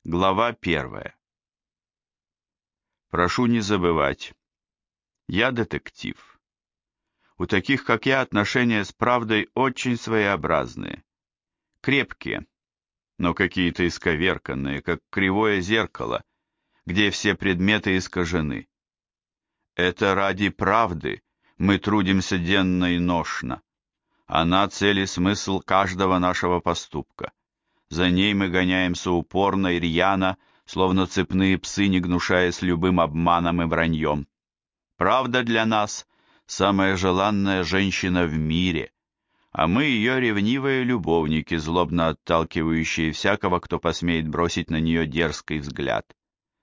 Глава 1. Прошу не забывать. Я детектив. У таких, как я, отношения с правдой очень своеобразные. Крепкие, но какие-то исковерканные, как кривое зеркало, где все предметы искажены. Это ради правды мы трудимся денно и ношно. Она цель и смысл каждого нашего поступка. За ней мы гоняемся упорно и рьяно, словно цепные псы, не гнушаясь любым обманом и враньем. Правда для нас – самая желанная женщина в мире, а мы ее ревнивые любовники, злобно отталкивающие всякого, кто посмеет бросить на нее дерзкий взгляд.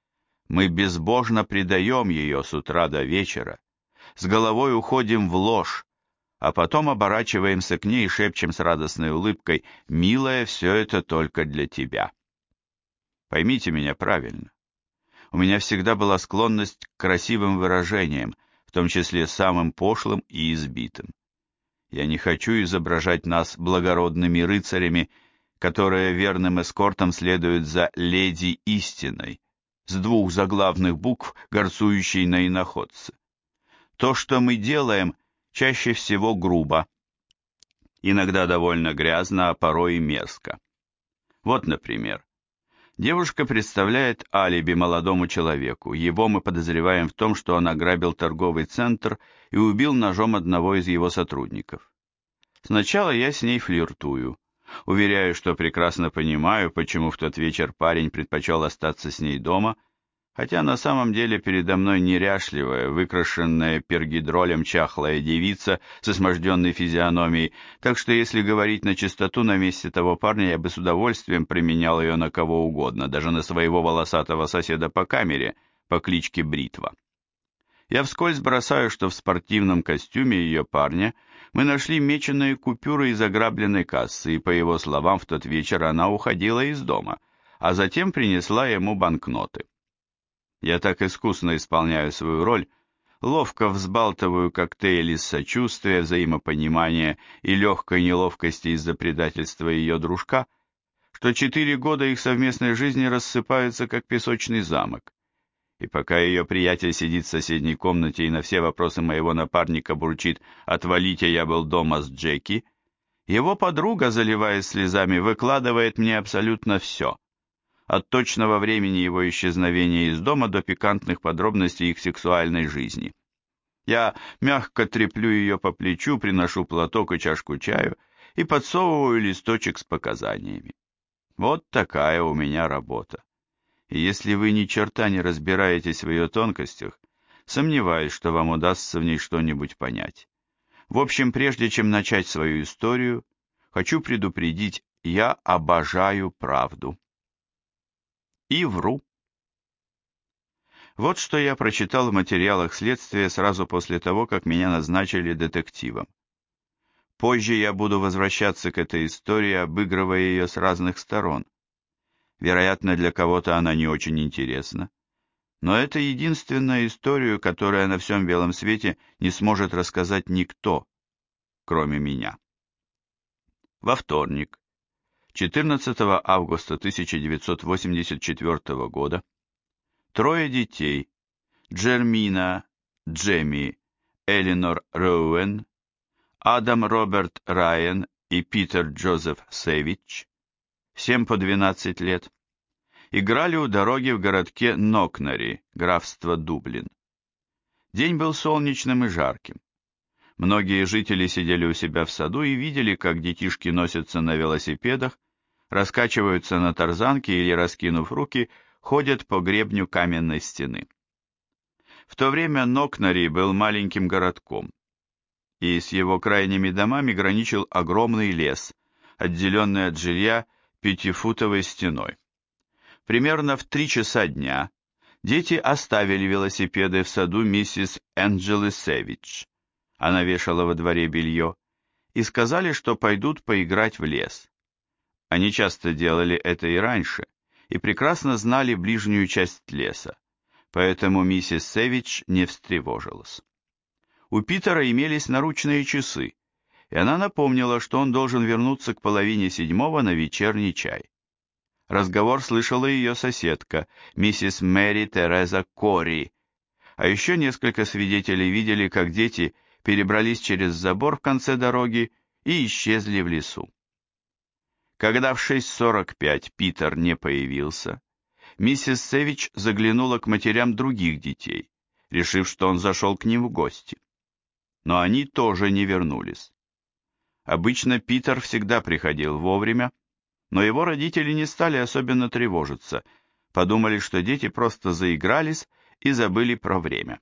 Мы безбожно предаем ее с утра до вечера, с головой уходим в ложь, а потом оборачиваемся к ней и шепчем с радостной улыбкой: «Милая, все это только для тебя». Поймите меня правильно. У меня всегда была склонность к красивым выражениям, в том числе самым пошлым и избитым. Я не хочу изображать нас благородными рыцарями, которые верным эскортом следуют за леди истиной, с двух заглавных букв, горцующей на иноходце. То, что мы делаем, чаще всего грубо, иногда довольно грязно, а порой и мерзко. Вот, например, девушка представляет алиби молодому человеку. Его мы подозреваем в том, что он ограбил торговый центр и убил ножом одного из его сотрудников. Сначала я с ней флиртую. Уверяю, что прекрасно понимаю, почему в тот вечер парень предпочел остаться с ней дома, хотя на самом деле передо мной неряшливая, выкрашенная пергидролем чахлая девица с изможденной физиономией, так что если говорить на чистоту, на месте того парня я бы с удовольствием применял ее на кого угодно, даже на своего волосатого соседа по камере по кличке Бритва. Я вскользь бросаю, что в спортивном костюме ее парня мы нашли меченые купюры из ограбленной кассы, и, по его словам, в тот вечер она уходила из дома, а затем принесла ему банкноты. Я так искусно исполняю свою роль, ловко взбалтываю коктейль из сочувствия, взаимопонимания и легкой неловкости из-за предательства ее дружка, что 4 года их совместной жизни рассыпаются, как песочный замок. И пока ее приятель сидит в соседней комнате и на все вопросы моего напарника бурчит: «Отвалите, я был дома с Джеки», его подруга, заливаясь слезами, выкладывает мне абсолютно все. От точного времени его исчезновения из дома до пикантных подробностей их сексуальной жизни. Я мягко треплю ее по плечу, приношу платок и чашку чаю и подсовываю листочек с показаниями. Вот такая у меня работа. И если вы ни черта не разбираетесь в ее тонкостях, сомневаюсь, что вам удастся в ней что-нибудь понять. В общем, прежде чем начать свою историю, хочу предупредить: я обожаю правду. И вру. Вот что я прочитал в материалах следствия сразу после того, как меня назначили детективом. Позже я буду возвращаться к этой истории, обыгрывая ее с разных сторон. Вероятно, для кого-то она не очень интересна, но это единственная история, которую на всем белом свете не сможет рассказать никто, кроме меня. Во вторник, 14 августа 1984 года, трое детей: Джермина, Джемми, Элинор Роуэн, Адам Роберт Райан и Питер Джозеф Сэвидж, всем по 12 лет, играли у дороги в городке Нокнари, графство Дублин. День был солнечным и жарким. Многие жители сидели у себя в саду и видели, как детишки носятся на велосипедах, раскачиваются на тарзанке или, раскинув руки, ходят по гребню каменной стены. В то время Нокнари был маленьким городком, и с его крайними домами граничил огромный лес, отделенный от жилья 5-футовой стеной. Примерно в 3 часа дня дети оставили велосипеды в саду миссис Энджелы Сэвидж, она вешала во дворе белье, и сказали, что пойдут поиграть в лес. Они часто делали это и раньше, и прекрасно знали ближнюю часть леса, поэтому миссис Сэвидж не встревожилась. У Питера имелись наручные часы, и она напомнила, что он должен вернуться к 6:30 на вечерний чай. Разговор слышала ее соседка, миссис Мэри Тереза Кори, а еще несколько свидетелей видели, как дети перебрались через забор в конце дороги и исчезли в лесу. Когда в 6:45 Питер не появился, миссис Сэвидж заглянула к матерям других детей, решив, что он зашел к ним в гости. Но они тоже не вернулись. Обычно Питер всегда приходил вовремя, но его родители не стали особенно тревожиться, подумали, что дети просто заигрались и забыли про время.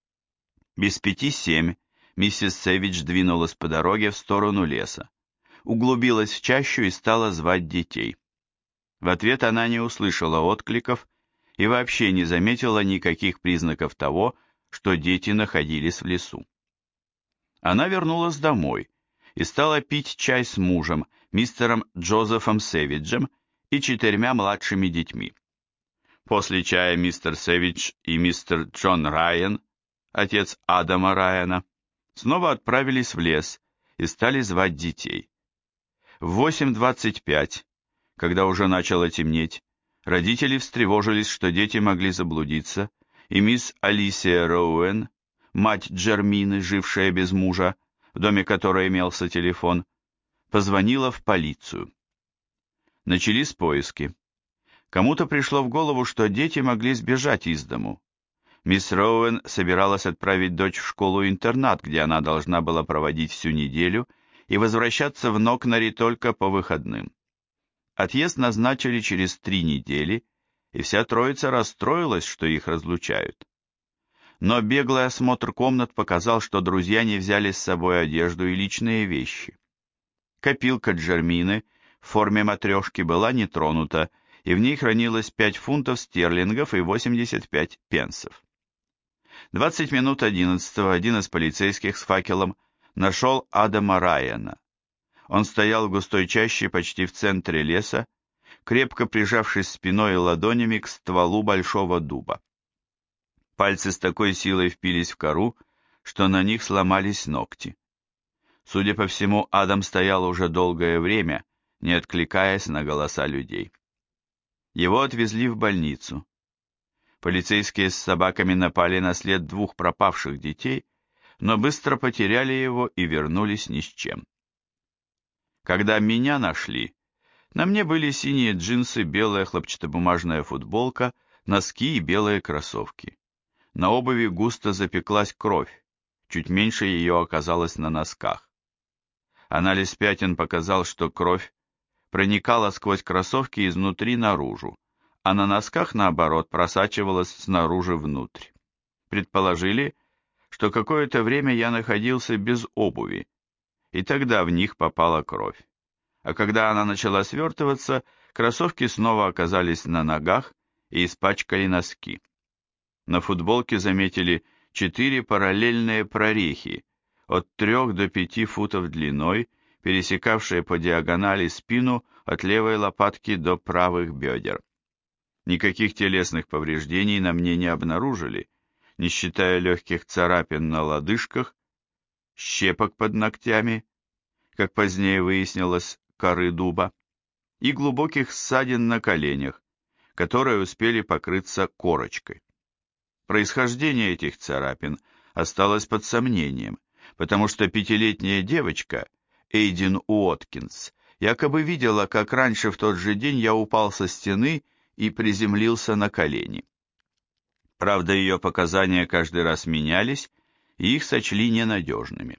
Без 5:07 миссис Сэвидж двинулась по дороге в сторону леса, углубилась в чащу и стала звать детей. В ответ она не услышала откликов и вообще не заметила никаких признаков того, что дети находились в лесу. Она вернулась домой и стала пить чай с мужем, мистером Джозефом Сэвиджем и 4 младшими детьми. После чая мистер Сэвидж и мистер Джон Райан, отец Адама Райана, снова отправились в лес и стали звать детей. В 8:25, когда уже начало темнеть, родители встревожились, что дети могли заблудиться, и мисс Алисия Роуэн, мать Джермины, жившая без мужа, в доме которой имелся телефон, позвонила в полицию. Начались поиски. Кому-то пришло в голову, что дети могли сбежать из дому. Мисс Роуэн собиралась отправить дочь в школу-интернат, где она должна была проводить всю неделю и возвращаться в Нокнари только по выходным. Отъезд назначили через 3 недели, и вся троица расстроилась, что их разлучают. Но беглый осмотр комнат показал, что друзья не взяли с собой одежду и личные вещи. Копилка Джермины в форме матрешки была не тронута, и в ней хранилось 5 фунтов стерлингов и 85 пенсов. 20 минут 11-го один из полицейских с факелом нашел Адама Райана. Он стоял в густой чаще почти в центре леса, крепко прижавшись спиной и ладонями к стволу большого дуба. Пальцы с такой силой впились в кору, что на них сломались ногти. Судя по всему, Адам стоял уже долгое время, не откликаясь на голоса людей. Его отвезли в больницу. Полицейские с собаками напали на след 2 пропавших детей, но быстро потеряли его и вернулись ни с чем. Когда меня нашли, на мне были синие джинсы, белая хлопчатобумажная футболка, носки и белые кроссовки. На обуви густо запеклась кровь, чуть меньше ее оказалось на носках. Анализ пятен показал, что кровь проникала сквозь кроссовки изнутри наружу, а на носках, наоборот, просачивалась снаружи внутрь. Предположили, что какое-то время я находился без обуви, и тогда в них попала кровь. А когда она начала свертываться, кроссовки снова оказались на ногах и испачкали носки. На футболке заметили 4 параллельные прорехи, от 3 до 5 футов длиной, пересекавшие по диагонали спину от левой лопатки до правых бедер. Никаких телесных повреждений на мне не обнаружили, не считая легких царапин на лодыжках, щепок под ногтями, как позднее выяснилось, коры дуба, и глубоких ссадин на коленях, которые успели покрыться корочкой. Происхождение этих царапин осталось под сомнением, потому что 5-летняя девочка, Эйдин Уоткинс, якобы видела, как раньше в тот же день я упал со стены и приземлился на колени. Правда, ее показания каждый раз менялись, и их сочли ненадежными.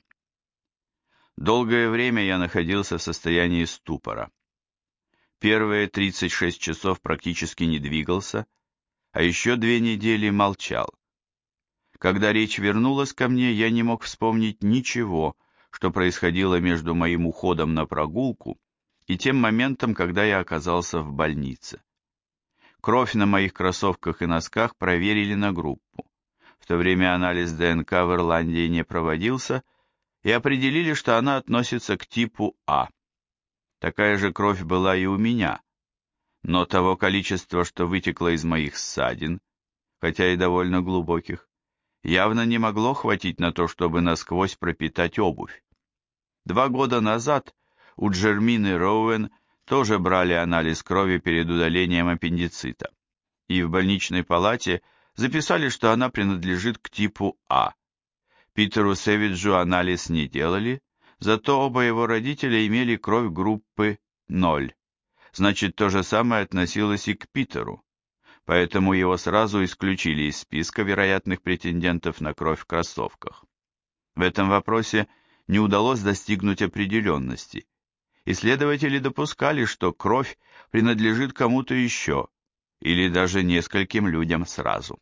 Долгое время я находился в состоянии ступора. Первые 36 часов практически не двигался, а еще 2 недели молчал. Когда речь вернулась ко мне, я не мог вспомнить ничего, что происходило между моим уходом на прогулку и тем моментом, когда я оказался в больнице. Кровь на моих кроссовках и носках проверили на группу. В то время анализ ДНК в Ирландии не проводился, и определили, что она относится к типу А. Такая же кровь была и у меня, но того количества, что вытекло из моих ссадин, хотя и довольно глубоких, явно не могло хватить на то, чтобы насквозь пропитать обувь. 2 года назад у Джермины Роуэн тоже брали анализ крови перед удалением аппендицита. И в больничной палате записали, что она принадлежит к типу А. Питеру Сэвиджу анализ не делали, зато оба его родителя имели кровь группы 0. Значит, то же самое относилось и к Питеру. Поэтому его сразу исключили из списка вероятных претендентов на кровь в кроссовках. В этом вопросе не удалось достигнуть определенности. Исследователи допускали, что кровь принадлежит кому-то еще, или даже нескольким людям сразу.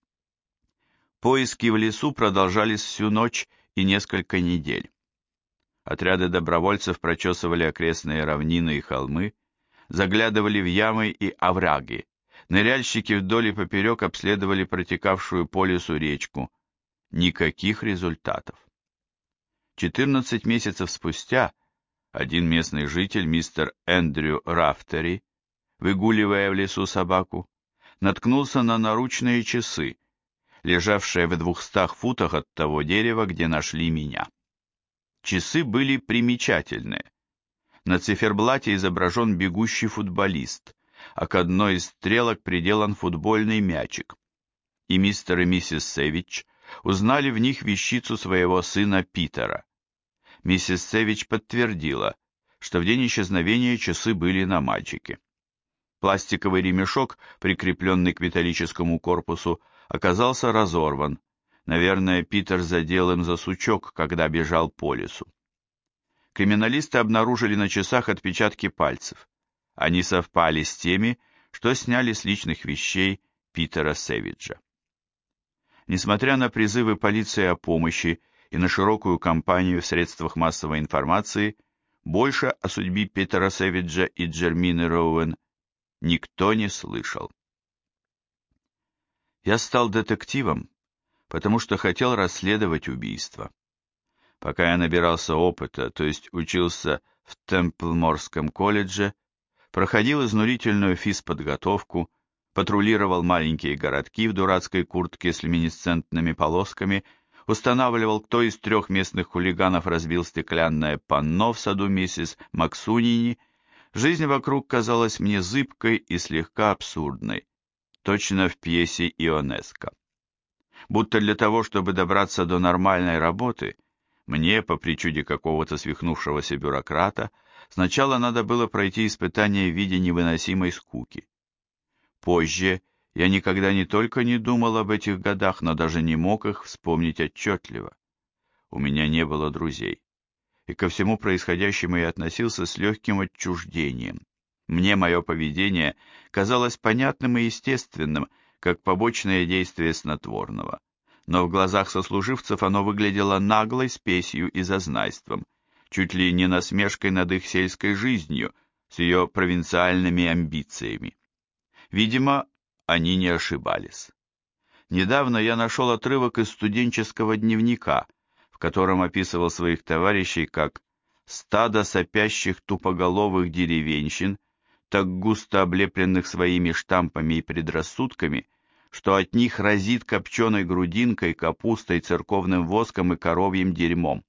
Поиски в лесу продолжались всю ночь и несколько недель. Отряды добровольцев прочесывали окрестные равнины и холмы, заглядывали в ямы и овраги. Ныряльщики вдоль и поперек обследовали протекавшую по лесу речку. Никаких результатов. 14 месяцев спустя один местный житель, мистер Эндрю Рафтери, выгуливая в лесу собаку, наткнулся на наручные часы, лежавшие в 200 футах от того дерева, где нашли меня. Часы были примечательные. На циферблате изображен бегущий футболист, а к одной из стрелок приделан футбольный мячик. И мистер и миссис Сэвидж узнали в них вещицу своего сына Питера. Миссис Сэвидж подтвердила, что в день исчезновения часы были на мальчике. Пластиковый ремешок, прикрепленный к металлическому корпусу, оказался разорван. Наверное, Питер задел им за сучок, когда бежал по лесу. Криминалисты обнаружили на часах отпечатки пальцев. Они совпали с теми, что сняли с личных вещей Питера Сэвиджа. Несмотря на призывы полиции о помощи и на широкую кампанию в средствах массовой информации, больше о судьбе Питера Сэвиджа и Джермины Роуэн никто не слышал. Я стал детективом, потому что хотел расследовать убийство. Пока я набирался опыта, то есть учился в Темплморском колледже, проходил изнурительную физподготовку, патрулировал маленькие городки в дурацкой куртке с люминесцентными полосками, устанавливал, кто из 3 местных хулиганов разбил стеклянное панно в саду миссис Максунини, жизнь вокруг казалась мне зыбкой и слегка абсурдной, точно в пьесе Ионеско. Будто для того, чтобы добраться до нормальной работы, мне, по причуде какого-то свихнувшегося бюрократа, сначала надо было пройти испытание в виде невыносимой скуки. Позже я никогда не только не думал об этих годах, но даже не мог их вспомнить отчетливо. У меня не было друзей, и ко всему происходящему я относился с легким отчуждением. Мне мое поведение казалось понятным и естественным, как побочное действие снотворного. Но в глазах сослуживцев оно выглядело наглой спесью и зазнайством, чуть ли не насмешкой над их сельской жизнью, с ее провинциальными амбициями. Видимо, они не ошибались. Недавно я нашел отрывок из студенческого дневника, в котором описывал своих товарищей как «стадо сопящих тупоголовых деревенщин, так густо облепленных своими штампами и предрассудками, что от них разит копченой грудинкой, капустой, церковным воском и коровьим дерьмом».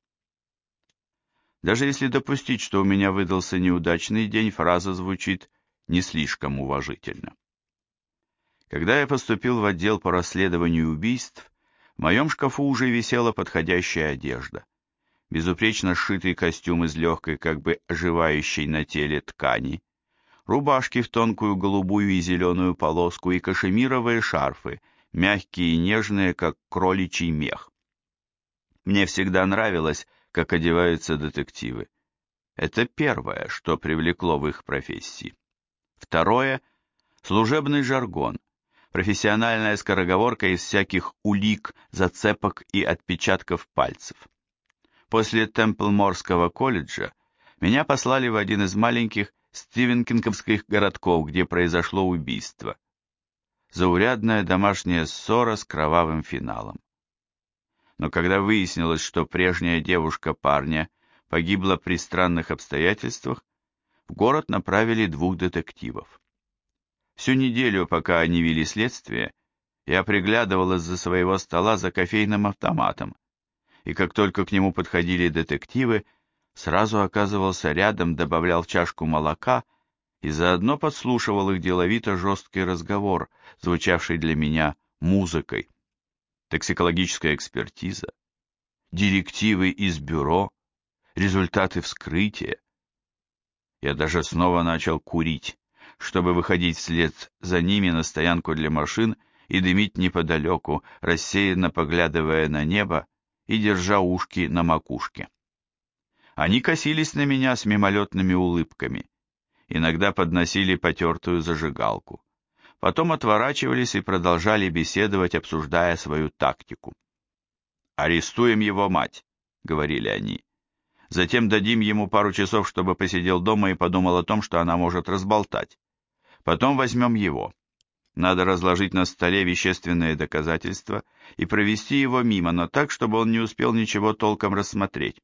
Даже если допустить, что у меня выдался неудачный день, фраза звучит не слишком уважительно. Когда я поступил в отдел по расследованию убийств, в моем шкафу уже висела подходящая одежда. Безупречно сшитый костюм из легкой, как бы оживающей на теле ткани, рубашки в тонкую голубую и зеленую полоску и кашемировые шарфы, мягкие и нежные, как кроличий мех. Мне всегда нравилось, как одеваются детективы. Это первое, что привлекло в их профессии. Второе – служебный жаргон, профессиональная скороговорка из всяких улик, зацепок и отпечатков пальцев. После Темплморского колледжа меня послали в один из маленьких стивенкинговских городков, где произошло убийство. Заурядная домашняя ссора с кровавым финалом. Но когда выяснилось, что прежняя девушка парня погибла при странных обстоятельствах, в город направили 2 детективов. Всю неделю, пока они вели следствие, я приглядывал из-за своего стола за кофейным автоматом, и как только к нему подходили детективы, сразу оказывался рядом, добавлял в чашку молока и заодно подслушивал их деловито жесткий разговор, звучавший для меня музыкой. Токсикологическая экспертиза, директивы из бюро, результаты вскрытия. Я даже снова начал курить, чтобы выходить вслед за ними на стоянку для машин и дымить неподалеку, рассеянно поглядывая на небо и держа ушки на макушке. Они косились на меня с мимолетными улыбками, иногда подносили потертую зажигалку, потом отворачивались и продолжали беседовать, обсуждая свою тактику. «Арестуем его мать», — говорили они. «Затем дадим ему пару часов, чтобы посидел дома и подумал о том, что она может разболтать. Потом возьмем его. Надо разложить на столе вещественные доказательства и провести его мимо, но так, чтобы он не успел ничего толком рассмотреть».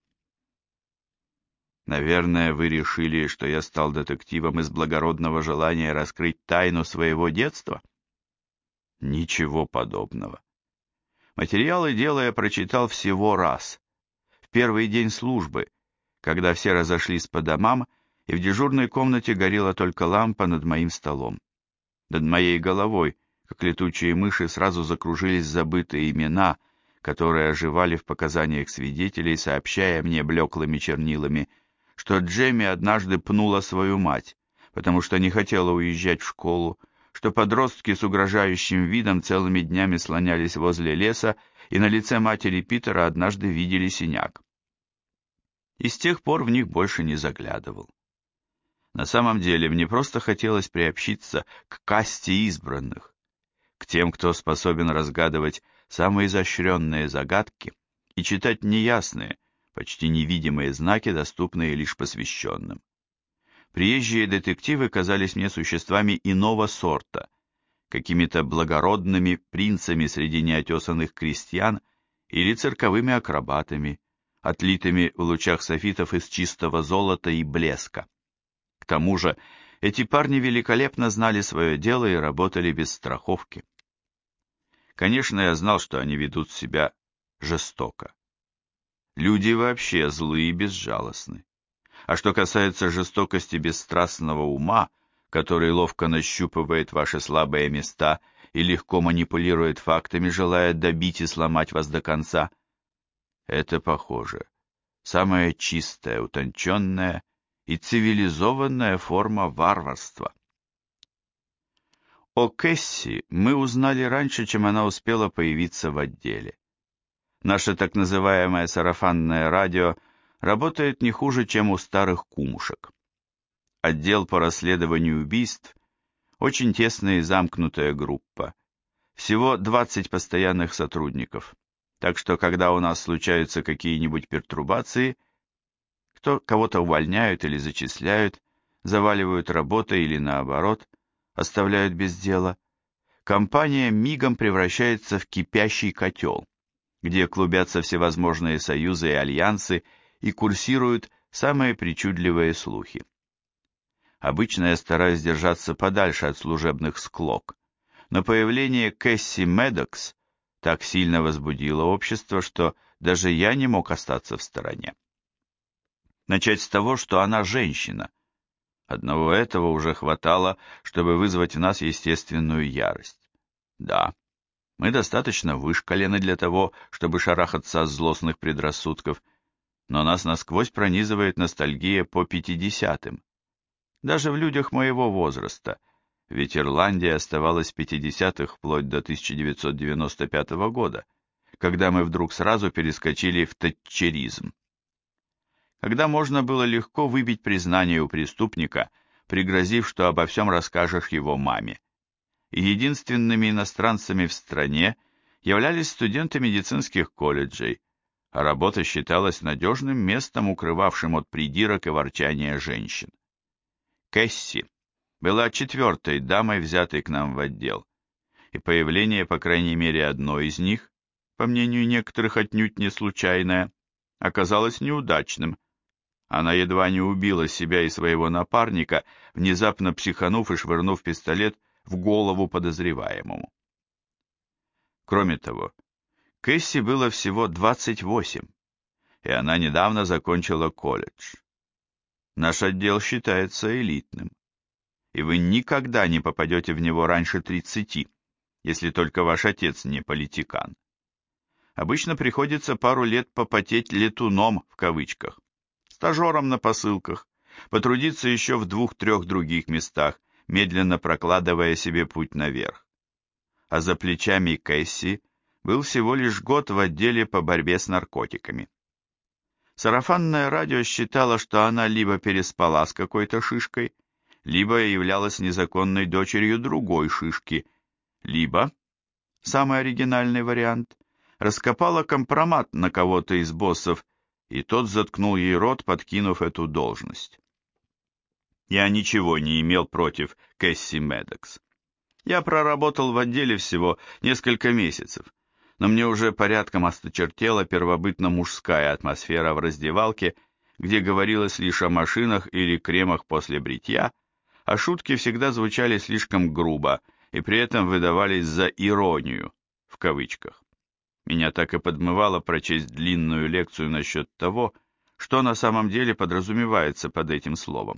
Наверное, вы решили, что я стал детективом из благородного желания раскрыть тайну своего детства? Ничего подобного. Материалы дела я прочитал всего раз, в первый день службы, когда все разошлись по домам, и в дежурной комнате горела только лампа над моим столом. Над моей головой, как летучие мыши, сразу закружились забытые имена, которые оживали в показаниях свидетелей, сообщая мне блеклыми чернилами, что Джемми однажды пнула свою мать, потому что не хотела уезжать в школу, что подростки с угрожающим видом целыми днями слонялись возле леса, и на лице матери Питера однажды видели синяк. И с тех пор в них больше не заглядывал. На самом деле мне просто хотелось приобщиться к касте избранных, к тем, кто способен разгадывать самые изощренные загадки и читать неясные, почти невидимые знаки, доступные лишь посвященным. Приезжие детективы казались мне существами иного сорта, какими-то благородными принцами среди неотесанных крестьян или цирковыми акробатами, отлитыми в лучах софитов из чистого золота и блеска. К тому же эти парни великолепно знали свое дело и работали без страховки. Конечно, я знал, что они ведут себя жестоко. Люди вообще злые и безжалостны. А что касается жестокости бесстрастного ума, который ловко нащупывает ваши слабые места и легко манипулирует фактами, желая добить и сломать вас до конца, это, похоже, самая чистая, утонченная и цивилизованная форма варварства. О Кэсси мы узнали раньше, чем она успела появиться в отделе. Наше так называемое сарафанное радио работает не хуже, чем у старых кумушек. Отдел по расследованию убийств – очень тесная и замкнутая группа. Всего 20 постоянных сотрудников. Так что, когда у нас случаются какие-нибудь пертурбации, кого-то увольняют или зачисляют, заваливают работой или наоборот, оставляют без дела, компания мигом превращается в кипящий котел, где клубятся всевозможные союзы и альянсы и курсируют самые причудливые слухи. Обычно я стараюсь держаться подальше от служебных склок, но появление Кэсси Медокс так сильно возбудило общество, что даже я не мог остаться в стороне. Начать с того, что она женщина. Одного этого уже хватало, чтобы вызвать в нас естественную ярость. Да, мы достаточно вышкалены для того, чтобы шарахаться от злостных предрассудков, но нас насквозь пронизывает ностальгия по 50-м. Даже в людях моего возраста, ведь Ирландия оставалась в 50-х вплоть до 1995 года, когда мы вдруг сразу перескочили в тэтчеризм. Когда можно было легко выбить признание у преступника, пригрозив, что обо всем расскажешь его маме. И единственными иностранцами в стране являлись студенты медицинских колледжей, а работа считалась надежным местом, укрывавшим от придирок и ворчания женщин. Кэсси была четвертой дамой, взятой к нам в отдел, и появление, по крайней мере, одной из них, по мнению некоторых отнюдь не случайное, оказалось неудачным. Она едва не убила себя и своего напарника, внезапно психанув и швырнув пистолет в голову подозреваемому. Кроме того, Кэсси было всего 28, и она недавно закончила колледж. Наш отдел считается элитным. и вы никогда не попадете в него раньше 30, если только ваш отец не политикан. Обычно приходится пару лет попотеть «летуном» в кавычках, стажером на посылках, потрудиться еще в 2-3 других местах, медленно прокладывая себе путь наверх. А за плечами Кэсси был всего лишь год в отделе по борьбе с наркотиками. Сарафанное радио считало, что она либо переспала с какой-то шишкой, либо являлась незаконной дочерью другой шишки, либо, самый оригинальный вариант, раскопала компромат на кого-то из боссов, и тот заткнул ей рот, подкинув эту должность. Я ничего не имел против Кэсси Медокс. Я проработал в отделе всего несколько месяцев, но мне уже порядком осточертела первобытно-мужская атмосфера в раздевалке, где говорилось лишь о машинах или кремах после бритья, а шутки всегда звучали слишком грубо и при этом выдавались за «иронию», в кавычках. Меня так и подмывало прочесть длинную лекцию насчет того, что на самом деле подразумевается под этим словом.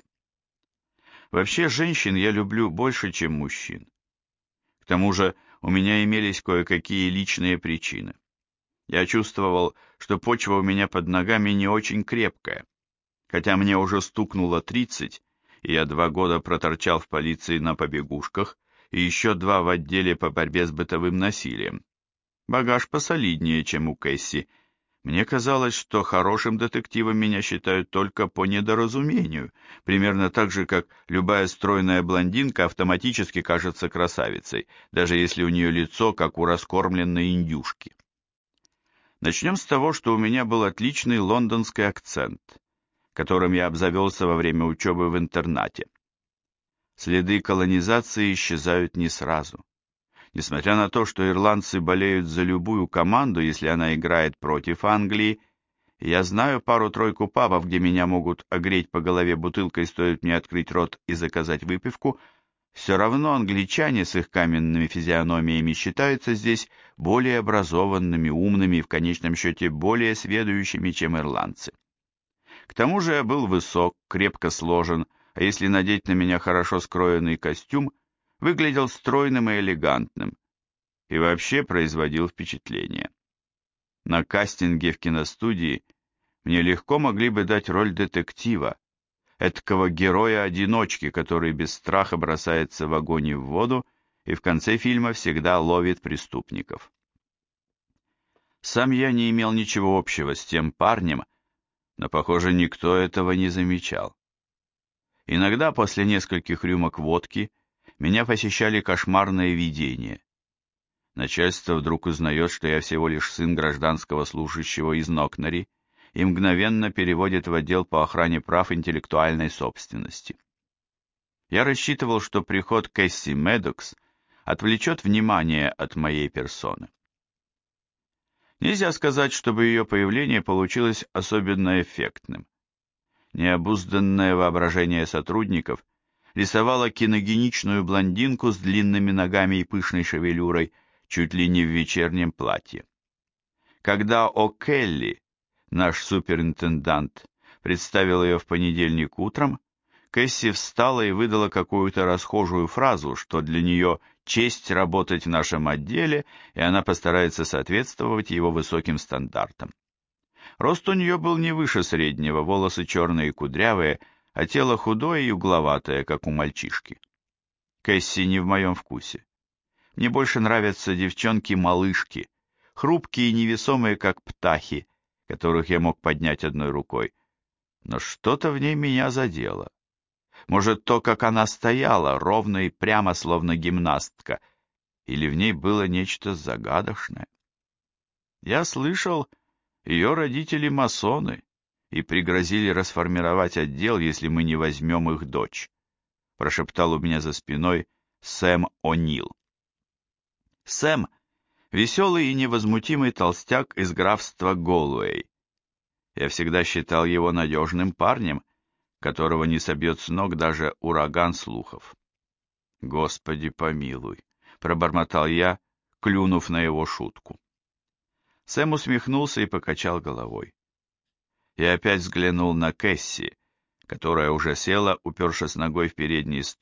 Вообще, женщин я люблю больше, чем мужчин. К тому же у меня имелись кое-какие личные причины. Я чувствовал, что почва у меня под ногами не очень крепкая, хотя мне уже стукнуло 30, и я 2 года проторчал в полиции на побегушках и еще 2 в отделе по борьбе с бытовым насилием. Багаж посолиднее, чем у Кэсси. Мне казалось, что хорошим детективом меня считают только по недоразумению, примерно так же, как любая стройная блондинка автоматически кажется красавицей, даже если у нее лицо, как у раскормленной индюшки. Начнем с того, что у меня был отличный лондонский акцент, которым я обзавелся во время учебы в интернате. Следы колонизации исчезают не сразу. Несмотря на то, что ирландцы болеют за любую команду, если она играет против Англии, я знаю пару-тройку пабов, где меня могут огреть по голове бутылкой, стоит мне открыть рот и заказать выпивку, все равно англичане с их каменными физиономиями считаются здесь более образованными, умными и в конечном счете более сведущими, чем ирландцы. К тому же я был высок, крепко сложен, а если надеть на меня хорошо скроенный костюм, выглядел стройным и элегантным, и вообще производил впечатление. На кастинге в киностудии мне легко могли бы дать роль детектива, эткого героя-одиночки, который без страха бросается в огонь и в воду и в конце фильма всегда ловит преступников. Сам я не имел ничего общего с тем парнем, но, похоже, никто этого не замечал. Иногда после нескольких рюмок водки меня посещали кошмарные видения. Начальство вдруг узнает, что я всего лишь сын гражданского служащего из Нокнари, и мгновенно переводит в отдел по охране прав интеллектуальной собственности. Я рассчитывал, что приход Кэсси Медокс отвлечет внимание от моей персоны. Нельзя сказать, чтобы ее появление получилось особенно эффектным. Необузданное воображение сотрудников рисовало киногеничную блондинку с длинными ногами и пышной шевелюрой, чуть ли не в вечернем платье. Когда О'Келли, наш суперинтендант, представил ее в понедельник утром, Кэсси встала и выдала какую-то расхожую фразу, что для нее честь работать в нашем отделе, и она постарается соответствовать его высоким стандартам. Рост у нее был не выше среднего, волосы черные и кудрявые, а тело худое и угловатое, как у мальчишки. Кэсси не в моем вкусе. Мне больше нравятся девчонки-малышки, хрупкие и невесомые, как птахи, которых я мог поднять одной рукой. Но что-то в ней меня задело. Может, то, как она стояла, ровно и прямо, словно гимнастка, или в ней было нечто загадочное. Я слышал, ее родители масоны и пригрозили расформировать отдел, если мы не возьмем их дочь, прошептал у меня за спиной Сэм О'Нил. Сэм — веселый и невозмутимый толстяк из графства Голуэй. Я всегда считал его надежным парнем, которого не собьет с ног даже ураган слухов. «Господи помилуй», — пробормотал я, клюнув на его шутку. Сэм усмехнулся и покачал головой. Я опять взглянул на Кэсси, которая уже села, упершись ногой в передний стул,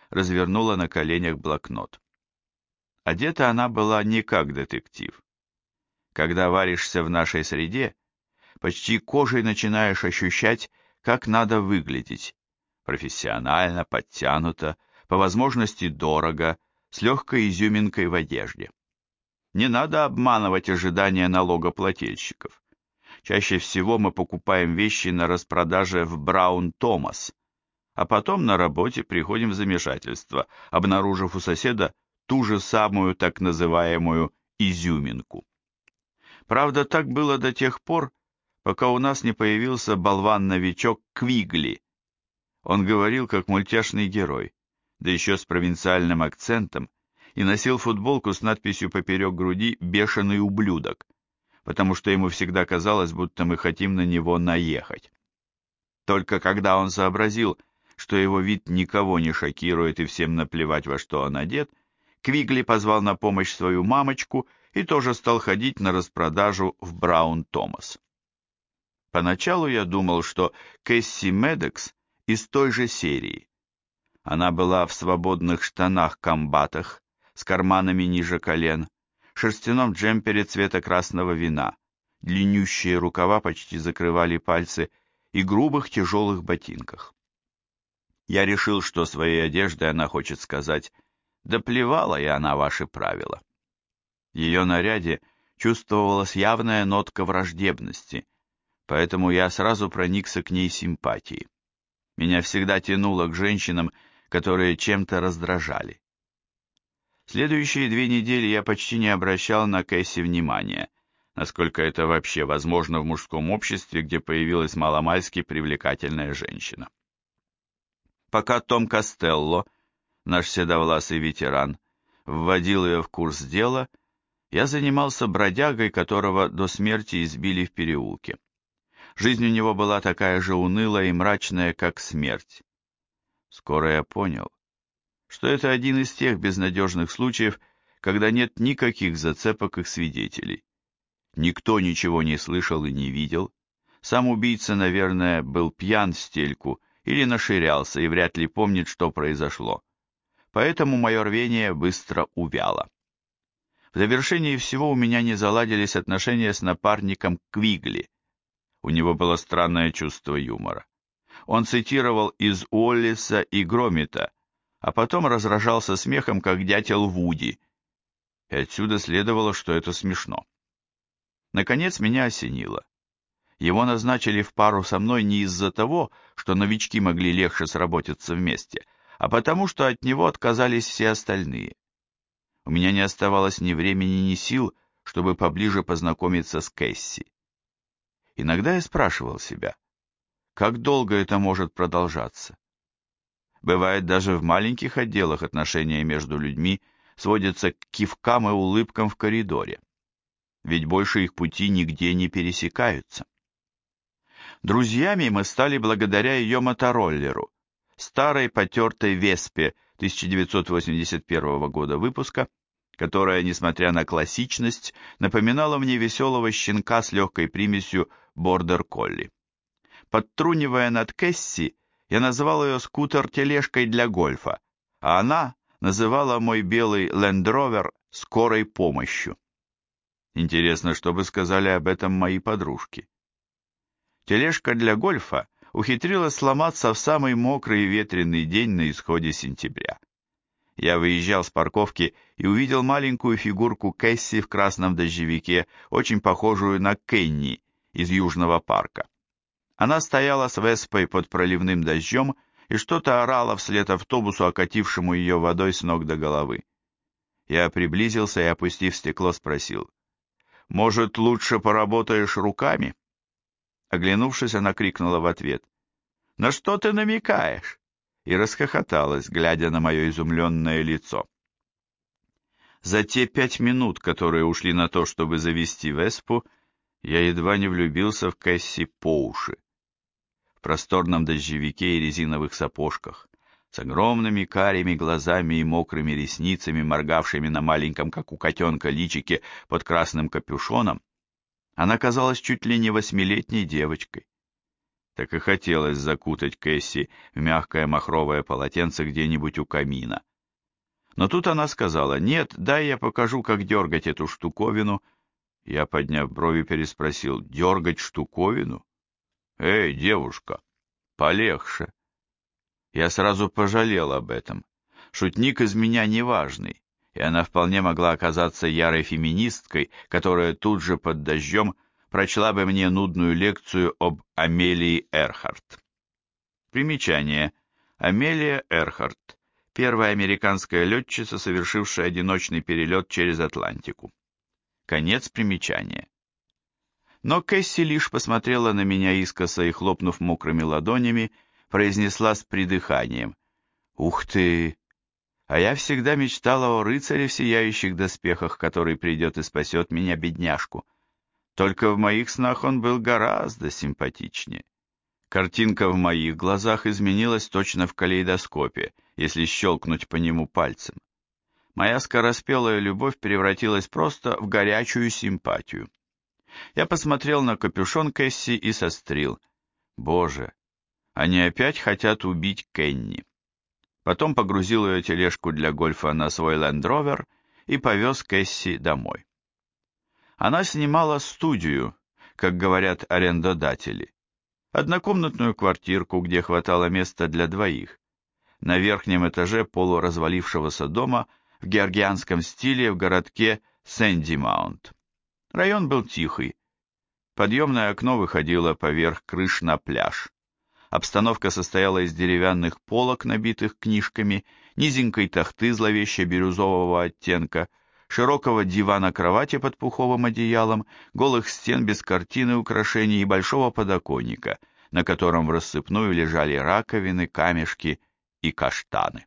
развернула на коленях блокнот. Одета она была не как детектив. Когда варишься в нашей среде, почти кожей начинаешь ощущать, как надо выглядеть. Профессионально, подтянуто, по возможности дорого, с легкой изюминкой в одежде. Не надо обманывать ожидания налогоплательщиков. Чаще всего мы покупаем вещи на распродаже в Браун Томас, а потом на работе приходим в замешательство, обнаружив у соседа ту же самую так называемую изюминку. Правда, так было до тех пор, пока у нас не появился болван-новичок Квигли. Он говорил как мультяшный герой, да еще с провинциальным акцентом, и носил футболку с надписью поперек груди «Бешеный ублюдок», потому что ему всегда казалось, будто мы хотим на него наехать. Только когда он сообразил, что его вид никого не шокирует и всем наплевать, во что он одет, Квигли позвал на помощь свою мамочку и тоже стал ходить на распродажу в Браун Томас. Поначалу я думал, что Кэсси Медекс из той же серии. Она была в свободных штанах-комбатах, с карманами ниже колен, шерстяном джемпере цвета красного вина, длиннющие рукава почти закрывали пальцы и грубых тяжелых ботинках. Я решил, что своей одеждой она хочет сказать: «Да плевала я на ваши правила». В ее наряде чувствовалась явная нотка враждебности, поэтому я сразу проникся к ней симпатией. Меня всегда тянуло к женщинам, которые чем-то раздражали. Следующие 2 недели я почти не обращал на Кэсси внимания, насколько это вообще возможно в мужском обществе, где появилась маломальски привлекательная женщина. Пока Том Костелло, наш седовласый ветеран, вводил ее в курс дела, я занимался бродягой, которого до смерти избили в переулке. Жизнь у него была такая же унылая и мрачная, как смерть. Скоро я понял, что это один из тех безнадежных случаев, когда нет никаких зацепок и свидетелей. Никто ничего не слышал и не видел. Сам убийца, наверное, был пьян в стельку или наширялся и вряд ли помнит, что произошло. Поэтому мое рвение быстро увяло. В завершении всего у меня не заладились отношения с напарником Квигли. У него было странное чувство юмора. Он цитировал из Уоллиса и Громита, а потом разражался смехом, как дятел Вуди. И отсюда следовало, что это смешно. Наконец меня осенило. Его назначили в пару со мной не из-за того, что новички могли легче сработаться вместе, а потому что от него отказались все остальные. У меня не оставалось ни времени, ни сил, чтобы поближе познакомиться с Кэсси. Иногда я спрашивал себя, как долго это может продолжаться? Бывает, даже в маленьких отделах отношения между людьми сводятся к кивкам и улыбкам в коридоре. Ведь больше их пути нигде не пересекаются. Друзьями мы стали благодаря ее мотороллеру, старой потертой Веспе 1981 года выпуска, которая, несмотря на классичность, напоминала мне веселого щенка с легкой примесью бордер-колли. Подтрунивая над Кэсси, я назвал ее скутер-тележкой для гольфа, а она называла мой белый лендровер скорой помощью. Интересно, что бы сказали об этом мои подружки. Тележка для гольфа ухитрилась сломаться в самый мокрый и ветреный день на исходе сентября. Я выезжал с парковки и увидел маленькую фигурку Кэсси в красном дождевике, очень похожую на Кенни из Южного парка. Она стояла с Веспой под проливным дождем и что-то орала вслед автобусу, окатившему ее водой с ног до головы. Я приблизился и, опустив стекло, спросил: «Может, лучше поработаешь руками?» Оглянувшись, она крикнула в ответ: «На что ты намекаешь?» и расхохоталась, глядя на мое изумленное лицо. За те 5 минут, которые ушли на то, чтобы завести Веспу, я едва не влюбился в Кэсси по уши. В просторном дождевике и резиновых сапожках, с огромными карими глазами и мокрыми ресницами, моргавшими на маленьком, как у котенка, личике под красным капюшоном, она казалась чуть ли не 8-летней девочкой. Так и хотелось закутать Кэсси в мягкое махровое полотенце где-нибудь у камина. Но тут она сказала: «Нет, дай я покажу, как дергать эту штуковину». Я, подняв брови, переспросил: «Дергать штуковину? Эй, девушка, полегче». Я сразу пожалел об этом. Шутник из меня неважный, и она вполне могла оказаться ярой феминисткой, которая тут же под дождем прочла бы мне нудную лекцию об Амелии Эрхарт. Примечание. Амелия Эрхарт. Первая американская летчица, совершившая одиночный перелет через Атлантику. Конец примечания. Но Кэсси лишь посмотрела на меня искоса и, хлопнув мокрыми ладонями, произнесла с придыханием: «Ух ты! А я всегда мечтала о рыцаре в сияющих доспехах, который придет и спасет меня, бедняжку. Только в моих снах он был гораздо симпатичнее». Картинка в моих глазах изменилась точно в калейдоскопе, если щелкнуть по нему пальцем. Моя скороспелая любовь превратилась просто в горячую симпатию. Я посмотрел на капюшон Кэсси и сострил: «Боже, они опять хотят убить Кенни». Потом погрузил ее тележку для гольфа на свой Land Rover и повез Кэсси домой. Она снимала студию, как говорят арендодатели. Однокомнатную квартирку, где хватало места для двоих, на верхнем этаже полуразвалившегося дома в георгианском стиле в городке Сэнди-Маунт. Район был тихий. Подъемное окно выходило поверх крыш на пляж. Обстановка состояла из деревянных полок, набитых книжками, низенькой тахты зловеще-бирюзового оттенка, широкого дивана-кровати под пуховым одеялом, голых стен без картин и украшений и большого подоконника, на котором в рассыпную лежали раковины, камешки и каштаны.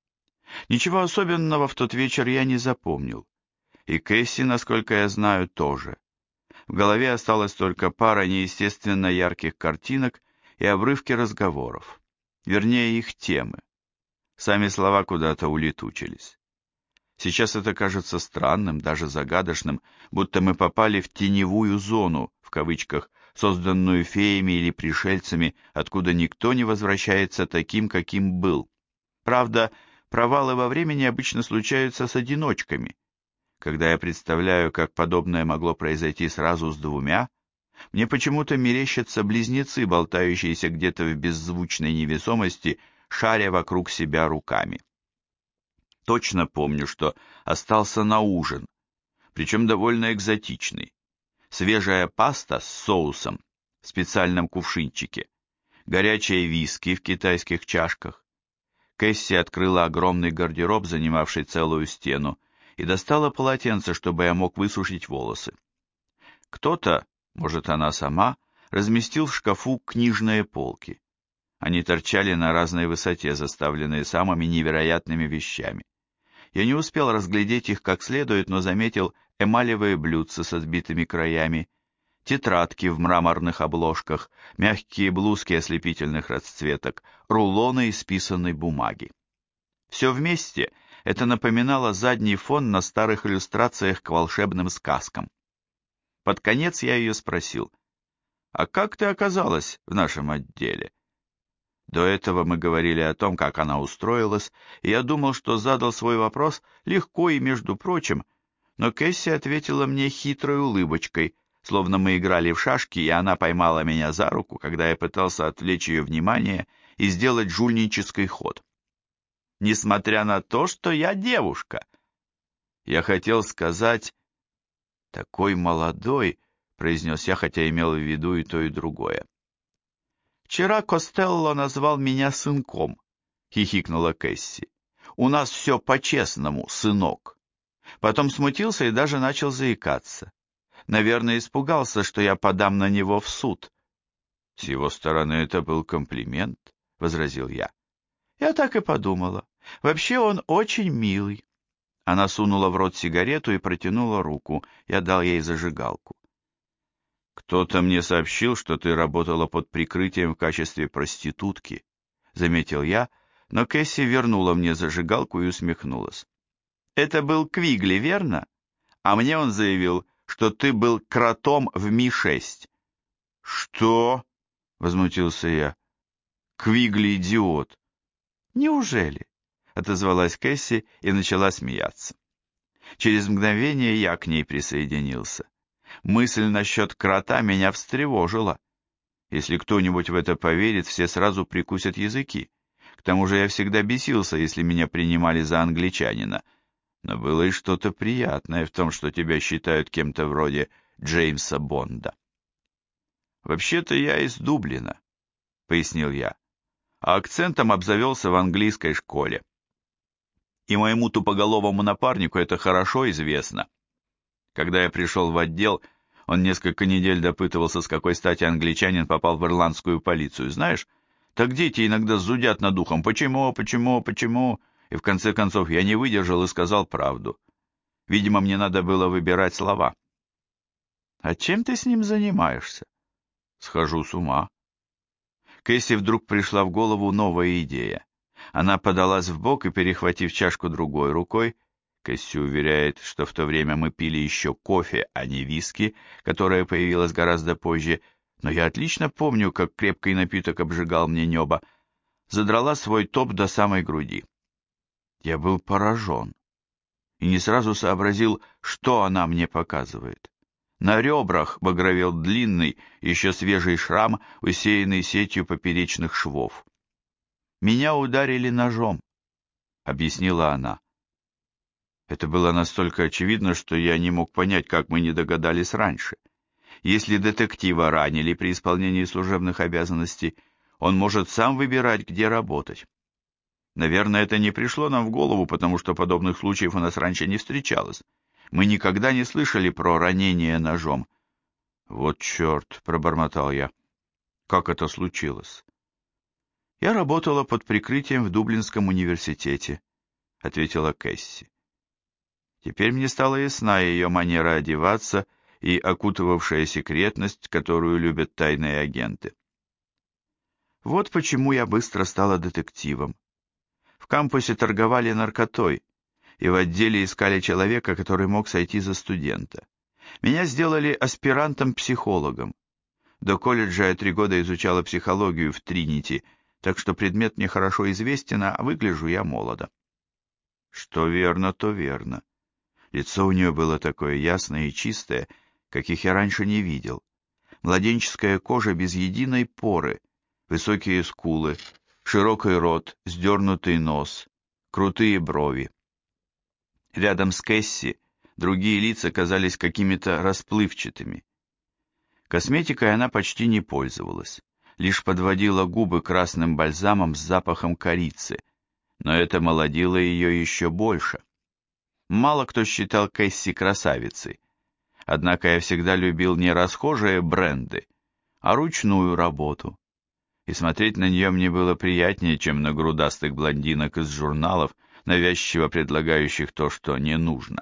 Ничего особенного в тот вечер я не запомнил. И Кэсси, насколько я знаю, тоже. В голове осталась только пара неестественно ярких картинок и обрывки разговоров, вернее их темы. Сами слова куда-то улетучились. Сейчас это кажется странным, даже загадочным, будто мы попали в «теневую зону», в кавычках, созданную феями или пришельцами, откуда никто не возвращается таким, каким был. Правда, провалы во времени обычно случаются с одиночками. Когда я представляю, как подобное могло произойти сразу с двумя, мне почему-то мерещатся близнецы, болтающиеся где-то в беззвучной невесомости, шаря вокруг себя руками. Точно помню, что остался на ужин, причем довольно экзотичный. Свежая паста с соусом в специальном кувшинчике, горячие виски в китайских чашках. Кэсси открыла огромный гардероб, занимавший целую стену, и достала полотенце, чтобы я мог высушить волосы. Кто-то, может она сама, разместил в шкафу книжные полки. Они торчали на разной высоте, заставленные самыми невероятными вещами. Я не успел разглядеть их как следует, но заметил эмалевые блюдца с отбитыми краями, тетрадки в мраморных обложках, мягкие блузки ослепительных расцветок, рулоны исписанной бумаги. Все вместе это напоминало задний фон на старых иллюстрациях к волшебным сказкам. Под конец я ее спросил: «А как ты оказалась в нашем отделе?» До этого мы говорили о том, как она устроилась, и я думал, что задал свой вопрос легко и между прочим, но Кэсси ответила мне хитрой улыбочкой, словно мы играли в шашки, и она поймала меня за руку, когда я пытался отвлечь ее внимание и сделать жульнический ход. Несмотря на то, что я девушка. Я хотел сказать «такой молодой», произнес я, хотя имел в виду и то, и другое. «Вчера Костелло назвал меня сынком», — хихикнула Кэсси. «У нас все по-честному, сынок». Потом смутился и даже начал заикаться. Наверное, испугался, что я подам на него в суд. «С его стороны это был комплимент», — возразил я. «Я так и подумала. Вообще он очень милый». Она сунула в рот сигарету и протянула руку. Я дал ей зажигалку. «Кто-то мне сообщил, что ты работала под прикрытием в качестве проститутки», — заметил я, но Кэсси вернула мне зажигалку и усмехнулась. «Это был Квигли, верно? А мне он заявил, что ты был кротом в Ми-6». «Что?» — возмутился я. «Квигли идиот!» «Неужели?» — отозвалась Кэсси и начала смеяться. Через мгновение я к ней присоединился. Мысль насчет крота меня встревожила. Если кто-нибудь в это поверит, все сразу прикусят языки. К тому же я всегда бесился, если меня принимали за англичанина. Но было и что-то приятное в том, что тебя считают кем-то вроде Джеймса Бонда. «Вообще-то я из Дублина», — пояснил я, а акцентом обзавелся в английской школе. И моему тупоголовому напарнику это хорошо известно. Когда я пришел в отдел, он несколько недель допытывался, с какой стати англичанин попал в ирландскую полицию. Знаешь, так дети иногда зудят над ухом: почему? И в конце концов я не выдержал и сказал правду. Видимо, мне надо было выбирать слова. «А чем ты с ним занимаешься?» «Схожу с ума». Кэсси вдруг пришла в голову новая идея. Она подалась вбок и, перехватив чашку другой рукой, Кэсси уверяет, что в то время мы пили еще кофе, а не виски, которое появилось гораздо позже, но я отлично помню, как крепкий напиток обжигал мне небо, задрала свой топ до самой груди. Я был поражен и не сразу сообразил, что она мне показывает. На ребрах багровел длинный, еще свежий шрам, усеянный сетью поперечных швов. «Меня ударили ножом», — объяснила она. Это было настолько очевидно, что я не мог понять, как мы не догадались раньше. Если детектива ранили при исполнении служебных обязанностей, он может сам выбирать, где работать. Наверное, это не пришло нам в голову, потому что подобных случаев у нас раньше не встречалось. Мы никогда не слышали про ранение ножом. «Вот черт!» — пробормотал я. «Как это случилось?» «Я работала под прикрытием в Дублинском университете», — ответила Кэсси. Теперь мне стала ясна ее манера одеваться и окутывавшая секретность, которую любят тайные агенты. Вот почему я быстро стала детективом. В кампусе торговали наркотой, и в отделе искали человека, который мог сойти за студента. Меня сделали аспирантом-психологом. До колледжа я 3 года изучала психологию в Тринити, так что предмет мне хорошо известен, а выгляжу я молодо. Что верно, то верно. Лицо у нее было такое ясное и чистое, каких я раньше не видел. Младенческая кожа без единой поры, высокие скулы, широкий рот, сдернутый нос, крутые брови. Рядом с Кэсси другие лица казались какими-то расплывчатыми. Косметикой она почти не пользовалась, лишь подводила губы красным бальзамом с запахом корицы, но это молодило ее еще больше. Мало кто считал Кэсси красавицей, однако я всегда любил не расхожие бренды, а ручную работу. И смотреть на нее мне было приятнее, чем на грудастых блондинок из журналов, навязчиво предлагающих то, что не нужно.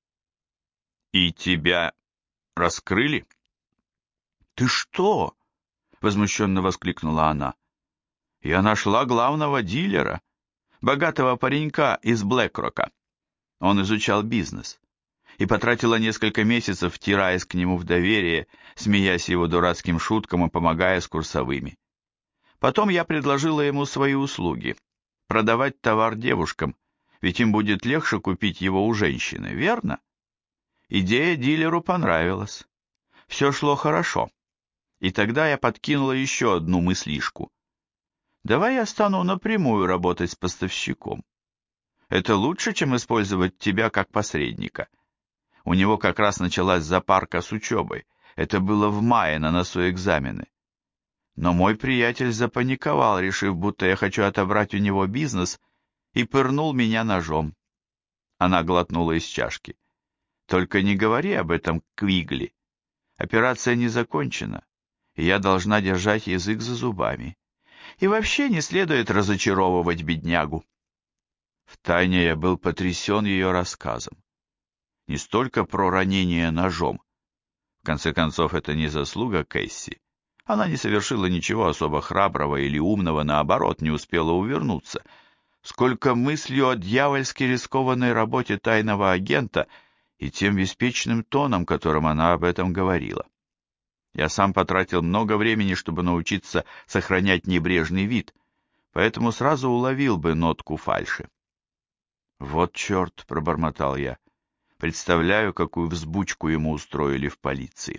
«И тебя раскрыли?» «Ты что?» — возмущенно воскликнула она. «Я нашла главного дилера, богатого паренька из Блэкрока. Он изучал бизнес, и потратила несколько месяцев, втираясь к нему в доверие, смеясь его дурацким шуткам и помогая с курсовыми. Потом я предложила ему свои услуги, продавать товар девушкам, ведь им будет легче купить его у женщины, верно? Идея дилеру понравилась. Все шло хорошо. И тогда я подкинула еще одну мыслишку. Давай я стану напрямую работать с поставщиком. Это лучше, чем использовать тебя как посредника. У него как раз началась запарка с учебой. Это было в мае, на носу экзамены. Но мой приятель запаниковал, решив, будто я хочу отобрать у него бизнес, и пырнул меня ножом. Она глотнула из чашки. Только не говори об этом Квигли. Операция не закончена, и я должна держать язык за зубами. И вообще не следует разочаровывать беднягу. Втайне я был потрясен ее рассказом. Не столько про ранение ножом. В конце концов, это не заслуга Кэсси. Она не совершила ничего особо храброго или умного, наоборот, не успела увернуться. Сколько мыслью о дьявольски рискованной работе тайного агента и тем беспечным тоном, которым она об этом говорила. Я сам потратил много времени, чтобы научиться сохранять небрежный вид, поэтому сразу уловил бы нотку фальши. «Вот черт», — пробормотал я, — «представляю, какую взбучку ему устроили в полиции».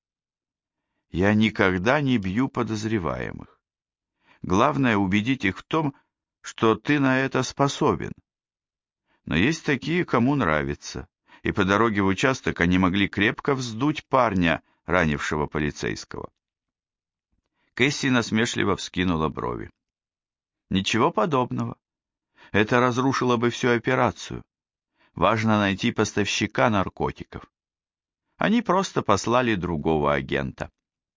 Я никогда не бью подозреваемых. Главное убедить их в том, что ты на это способен. Но есть такие, кому нравится, и по дороге в участок они могли крепко вздуть парня, ранившего полицейского. Кэсси насмешливо вскинула брови. Ничего подобного. Это разрушило бы всю операцию. Важно найти поставщика наркотиков. Они просто послали другого агента.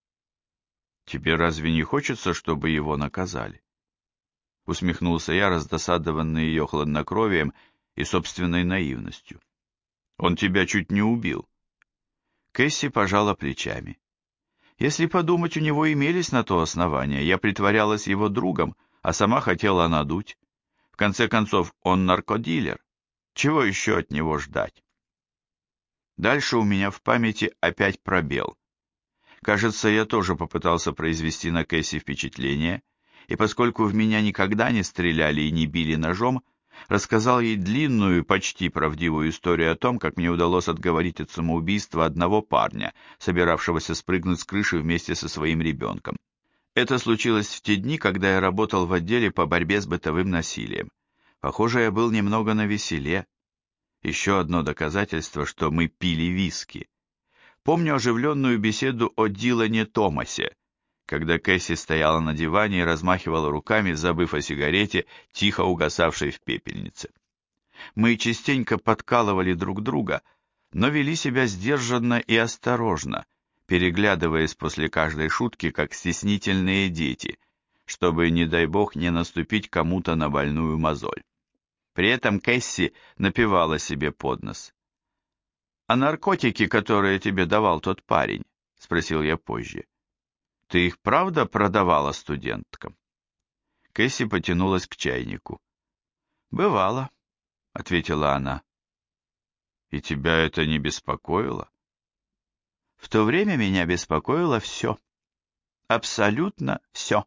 Тебе разве не хочется, чтобы его наказали? Усмехнулся я, раздосадованный ее хладнокровием и собственной наивностью. Он тебя чуть не убил. Кэсси пожала плечами. Если подумать, у него имелись на то основания. Я притворялась его другом, а сама хотела надуть. В конце концов, он наркодилер. Чего еще от него ждать? Дальше у меня в памяти опять пробел. Кажется, я тоже попытался произвести на Кэсси впечатление, и поскольку в меня никогда не стреляли и не били ножом, рассказал ей длинную, почти правдивую историю о том, как мне удалось отговорить от самоубийства одного парня, собиравшегося спрыгнуть с крыши вместе со своим ребенком. Это случилось в те дни, когда я работал в отделе по борьбе с бытовым насилием. Похоже, я был немного навеселе. Еще одно доказательство, что мы пили виски. Помню оживленную беседу о Дилане Томасе, когда Кэсси стояла на диване и размахивала руками, забыв о сигарете, тихо угасавшей в пепельнице. Мы частенько подкалывали друг друга, но вели себя сдержанно и осторожно, переглядываясь после каждой шутки, как стеснительные дети, чтобы, не дай бог, не наступить кому-то на больную мозоль. При этом Кэсси напевала себе под нос. «А наркотики, которые тебе давал тот парень?» — спросил я позже. «Ты их правда продавала студенткам?» Кэсси потянулась к чайнику. «Бывало», — ответила она. «И тебя это не беспокоило?» «В то время меня беспокоило все. Абсолютно все».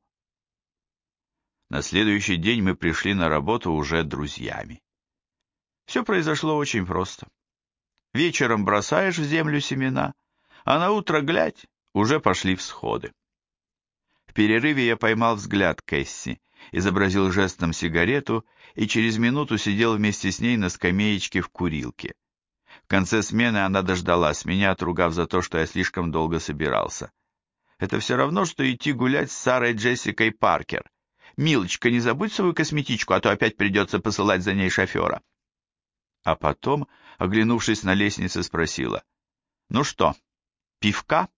На следующий день мы пришли на работу уже друзьями. Все произошло очень просто. Вечером бросаешь в землю семена, а на утро, глядь, уже пошли всходы. В перерыве я поймал взгляд Кэсси, изобразил жестом сигарету и через минуту сидел вместе с ней на скамеечке в курилке. В конце смены она дождалась меня, отругав за то, что я слишком долго собирался. Это все равно, что идти гулять с Сарой Джессикой Паркер. «Милочка, не забудь свою косметичку, а то опять придется посылать за ней шофера». А потом, оглянувшись на лестнице, спросила: «Ну что, пивка?»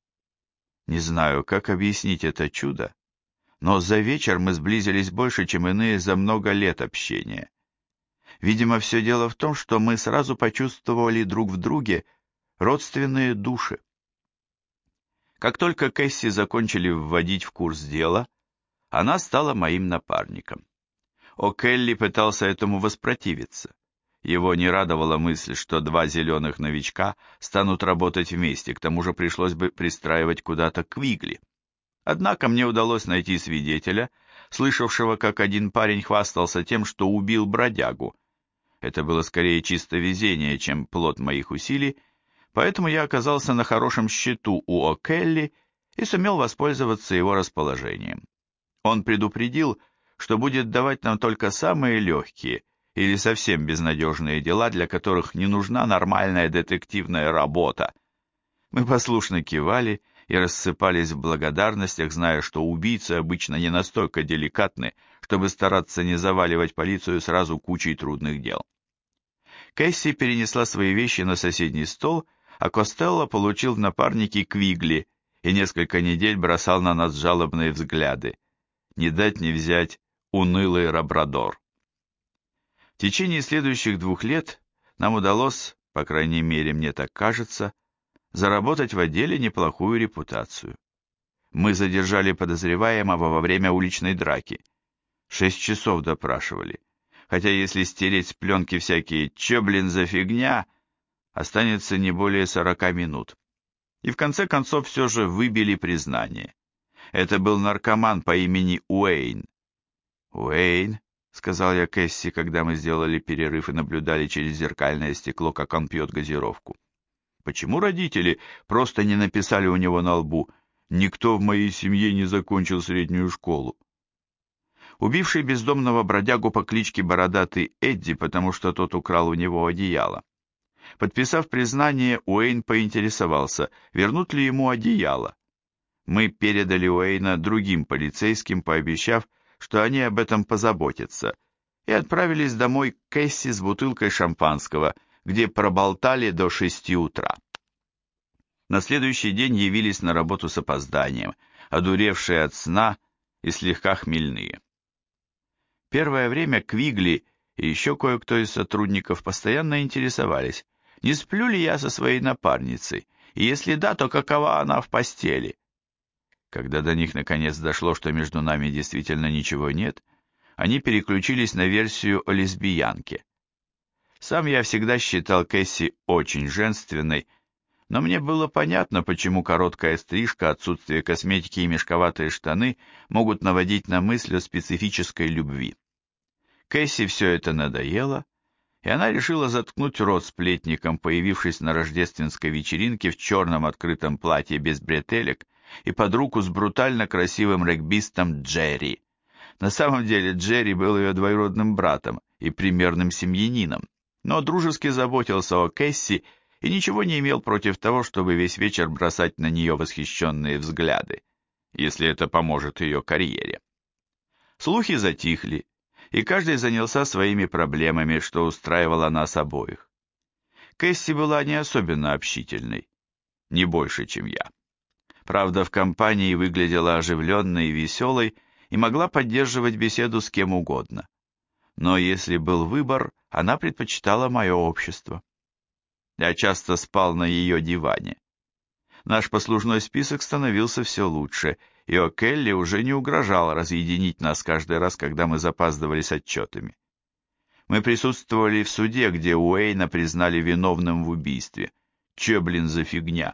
Не знаю, как объяснить это чудо, но за вечер мы сблизились больше, чем иные за много лет общения. Видимо, все дело в том, что мы сразу почувствовали друг в друге родственные души. Как только Кэсси закончили вводить в курс дела, она стала моим напарником. О'Келли пытался этому воспротивиться. Его не радовала мысль, что два зеленых новичка станут работать вместе, к тому же пришлось бы пристраивать куда-то Квигли. Однако мне удалось найти свидетеля, слышавшего, как один парень хвастался тем, что убил бродягу. Это было скорее чисто везение, чем плод моих усилий, поэтому я оказался на хорошем счету у О'Келли и сумел воспользоваться его расположением. Он предупредил, что будет давать нам только самые легкие или совсем безнадежные дела, для которых не нужна нормальная детективная работа. Мы послушно кивали и рассыпались в благодарностях, зная, что убийцы обычно не настолько деликатны, чтобы стараться не заваливать полицию сразу кучей трудных дел. Кэсси перенесла свои вещи на соседний стол, а Костелло получил в напарники Квигли и несколько недель бросал на нас жалобные взгляды. Не дать не взять унылый лабрадор. В течение следующих 2 лет нам удалось, по крайней мере мне так кажется, заработать в отделе неплохую репутацию. Мы задержали подозреваемого во время уличной драки. 6 часов допрашивали. Хотя если стереть с пленки всякие «чё, блин, за фигня», останется не более 40 минут. и в конце концов все же выбили признание. Это был наркоман по имени Уэйн. «Уэйн», — сказал я Кэсси, когда мы сделали перерыв и наблюдали через зеркальное стекло, как он пьет газировку. «Почему родители просто не написали у него на лбу «Никто в моей семье не закончил среднюю школу»?» Убивший бездомного бродягу по кличке Бородатый Эдди, потому что тот украл у него одеяло. Подписав признание, Уэйн поинтересовался, вернут ли ему одеяло. Мы передали Уэйна другим полицейским, пообещав, что они об этом позаботятся, и отправились домой к Кэсси с бутылкой шампанского, где проболтали до 6 утра. На следующий день явились на работу с опозданием, одуревшие от сна и слегка хмельные. Первое время Квигли и еще кое-кто из сотрудников постоянно интересовались, не сплю ли я со своей напарницей, и если да, то какова она в постели. Когда до них наконец дошло, что между нами действительно ничего нет, они переключились на версию о лесбиянке. Сам я всегда считал Кэсси очень женственной, но мне было понятно, почему короткая стрижка, отсутствие косметики и мешковатые штаны могут наводить на мысль о специфической любви. Кэсси все это надоело, и она решила заткнуть рот сплетникам, появившись на рождественской вечеринке в черном открытом платье без бретелек и под руку с брутально красивым регбистом Джерри. На самом деле Джерри был ее двоюродным братом и примерным семьянином, но дружески заботился о Кэсси и ничего не имел против того, чтобы весь вечер бросать на нее восхищенные взгляды, если это поможет ее карьере. Слухи затихли, и каждый занялся своими проблемами, что устраивало нас обоих. Кэсси была не особенно общительной, не больше, чем я. Правда, в компании выглядела оживленной и веселой и могла поддерживать беседу с кем угодно. Но если был выбор, она предпочитала мое общество. Я часто спал на ее диване. Наш послужной список становился все лучше, и О'Келли уже не угрожал разъединить нас каждый раз, когда мы запаздывали с отчетами. Мы присутствовали в суде, где Уэйна признали виновным в убийстве. Че, блин, за фигня?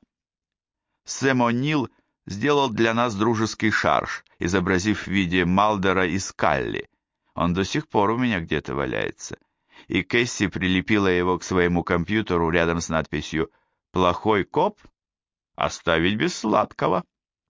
Сэм О'Нил сделал для нас дружеский шарж, изобразив в виде Малдера и Скалли. Он до сих пор у меня где-то валяется. И Кэсси прилепила его к своему компьютеру рядом с надписью «Плохой коп? Оставить без сладкого».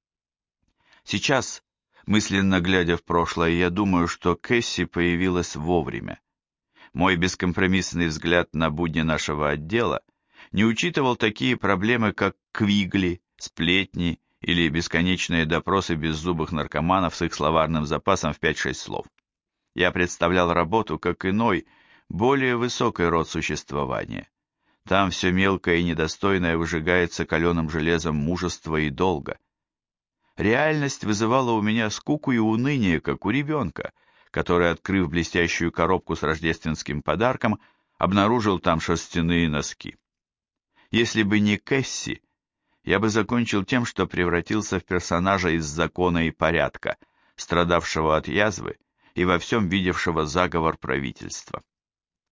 Сейчас, мысленно глядя в прошлое, я думаю, что Кэсси появилась вовремя. Мой бескомпромиссный взгляд на будни нашего отдела не учитывал такие проблемы, как Квигли, сплетни или бесконечные допросы беззубых наркоманов с их словарным запасом в 5-6 слов. Я представлял работу как иной, более высокий род существования. Там все мелкое и недостойное выжигается каленым железом мужества и долга. Реальность вызывала у меня скуку и уныние, как у ребенка, который, открыв блестящую коробку с рождественским подарком, обнаружил там шерстяные носки. Если бы не Кэсси, я бы закончил тем, что превратился в персонажа из «Закона и порядка», страдавшего от язвы и во всем видевшего заговор правительства.